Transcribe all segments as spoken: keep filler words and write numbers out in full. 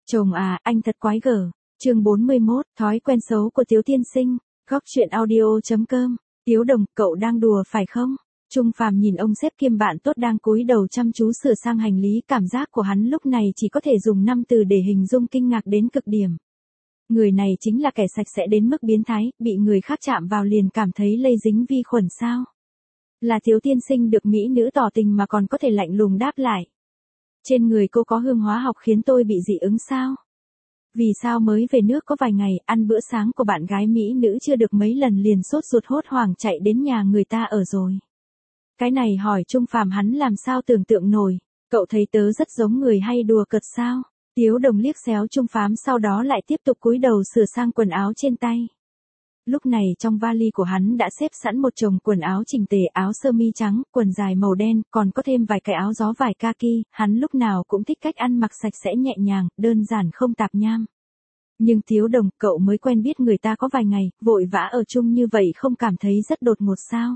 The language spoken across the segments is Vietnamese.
Chồng à, anh thật quái gở. Chương bốn mươi mốt, thói quen xấu của Tiếu tiên sinh. Góc truyện audio chấm com. Tiếu Đồng, cậu đang đùa phải không? Trung Phàm nhìn ông sếp kiêm bạn tốt đang cúi đầu chăm chú sửa sang hành lý, cảm giác của hắn lúc này chỉ có thể dùng năm từ để hình dung kinh ngạc đến cực điểm. Người này chính là kẻ sạch sẽ đến mức biến thái, bị người khác chạm vào liền cảm thấy lây dính vi khuẩn sao? Là Tiếu tiên sinh được mỹ nữ tỏ tình mà còn có thể lạnh lùng đáp lại. Trên người cô có hương hóa học khiến tôi bị dị ứng sao? Vì sao mới về nước có vài ngày, ăn bữa sáng của bạn gái mỹ nữ chưa được mấy lần liền sốt ruột hốt hoảng chạy đến nhà người ta ở rồi. Cái này hỏi Trung Phàm hắn làm sao tưởng tượng nổi, cậu thấy tớ rất giống người hay đùa cợt sao? Tiếu Đồng liếc xéo Trung Phàm sau đó lại tiếp tục cúi đầu sửa sang quần áo trên tay. Lúc này trong vali của hắn đã xếp sẵn một chồng quần áo chỉnh tề, áo sơ mi trắng, quần dài màu đen, còn có thêm vài cái áo gió vải kaki, hắn lúc nào cũng thích cách ăn mặc sạch sẽ nhẹ nhàng, đơn giản không tạp nham. Nhưng Tiếu Đồng, cậu mới quen biết người ta có vài ngày, vội vã ở chung như vậy không cảm thấy rất đột ngột sao?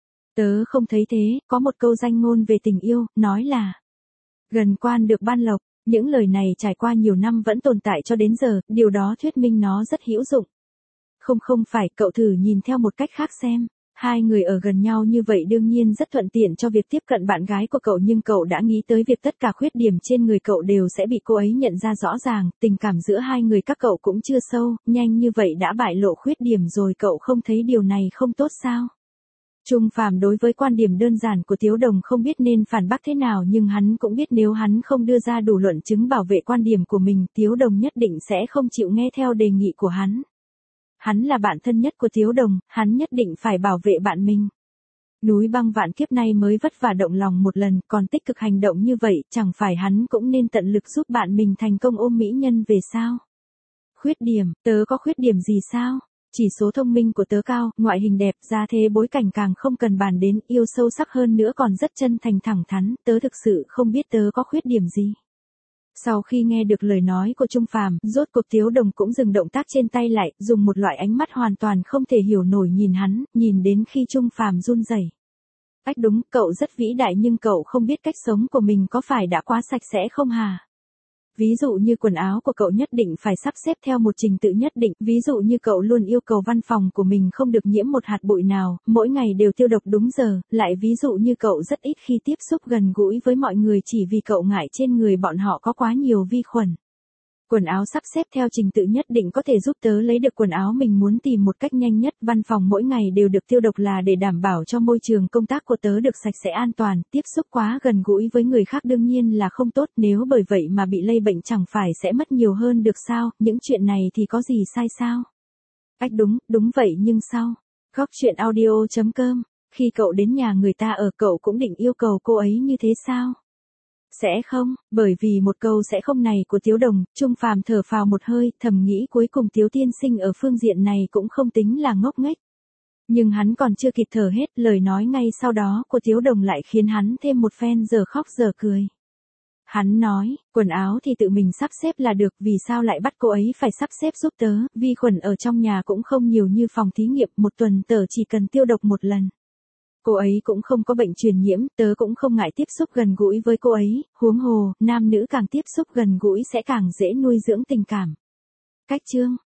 Tớ không thấy thế, có một câu danh ngôn về tình yêu, nói là gần quan được ban lộc, những lời này trải qua nhiều năm vẫn tồn tại cho đến giờ, điều đó thuyết minh nó rất hữu dụng. Không không phải, cậu thử nhìn theo một cách khác xem. Hai người ở gần nhau như vậy đương nhiên rất thuận tiện cho việc tiếp cận bạn gái của cậu, nhưng cậu đã nghĩ tới việc tất cả khuyết điểm trên người cậu đều sẽ bị cô ấy nhận ra rõ ràng, tình cảm giữa hai người các cậu cũng chưa sâu, nhanh như vậy đã bại lộ khuyết điểm rồi, cậu không thấy điều này không tốt sao? Trung Phàm đối với quan điểm đơn giản của Tiếu Đồng không biết nên phản bác thế nào, nhưng hắn cũng biết nếu hắn không đưa ra đủ luận chứng bảo vệ quan điểm của mình, Tiếu Đồng nhất định sẽ không chịu nghe theo đề nghị của hắn. Hắn là bạn thân nhất của Tiếu Đồng, hắn nhất định phải bảo vệ bạn mình. Núi băng vạn kiếp nay mới vất vả động lòng một lần, còn tích cực hành động như vậy, chẳng phải hắn cũng nên tận lực giúp bạn mình thành công ôm mỹ nhân về sao? Khuyết điểm, tớ có khuyết điểm gì sao? Chỉ số thông minh của tớ cao, ngoại hình đẹp, gia thế bối cảnh càng không cần bàn đến, yêu sâu sắc hơn nữa còn rất chân thành thẳng thắn, tớ thực sự không biết tớ có khuyết điểm gì. Sau khi nghe được lời nói của Trung Phàm, rốt cuộc Tiếu Đồng cũng dừng động tác trên tay lại, dùng một loại ánh mắt hoàn toàn không thể hiểu nổi nhìn hắn, nhìn đến khi Trung Phàm run rẩy. Ách đúng, cậu rất vĩ đại nhưng cậu không biết cách sống của mình có phải đã quá sạch sẽ không hả? Ví dụ như quần áo của cậu nhất định phải sắp xếp theo một trình tự nhất định, ví dụ như cậu luôn yêu cầu văn phòng của mình không được nhiễm một hạt bụi nào, mỗi ngày đều tiêu độc đúng giờ, lại ví dụ như cậu rất ít khi tiếp xúc gần gũi với mọi người chỉ vì cậu ngại trên người bọn họ có quá nhiều vi khuẩn. Quần áo sắp xếp theo trình tự nhất định có thể giúp tớ lấy được quần áo mình muốn tìm một cách nhanh nhất, văn phòng mỗi ngày đều được tiêu độc là để đảm bảo cho môi trường công tác của tớ được sạch sẽ an toàn, tiếp xúc quá gần gũi với người khác đương nhiên là không tốt, nếu bởi vậy mà bị lây bệnh chẳng phải sẽ mất nhiều hơn được sao, những chuyện này thì có gì sai sao? Ách đúng, đúng vậy nhưng sao? Góc truyện audio chấm com, khi cậu đến nhà người ta ở cậu cũng định yêu cầu cô ấy như thế sao? Sẽ không, bởi vì một câu sẽ không này của Tiếu Đồng, Trung Phàm thở phào một hơi, thầm nghĩ cuối cùng Tiếu tiên sinh ở phương diện này cũng không tính là ngốc nghếch. Nhưng hắn còn chưa kịp thở hết, lời nói ngay sau đó của Tiếu Đồng lại khiến hắn thêm một phen giờ khóc giờ cười. Hắn nói, quần áo thì tự mình sắp xếp là được, vì sao lại bắt cô ấy phải sắp xếp giúp tớ, vi khuẩn ở trong nhà cũng không nhiều như phòng thí nghiệm, một tuần tớ chỉ cần tiêu độc một lần. Cô ấy cũng không có bệnh truyền nhiễm, tớ cũng không ngại tiếp xúc gần gũi với cô ấy, huống hồ, nam nữ càng tiếp xúc gần gũi sẽ càng dễ nuôi dưỡng tình cảm. Cách chương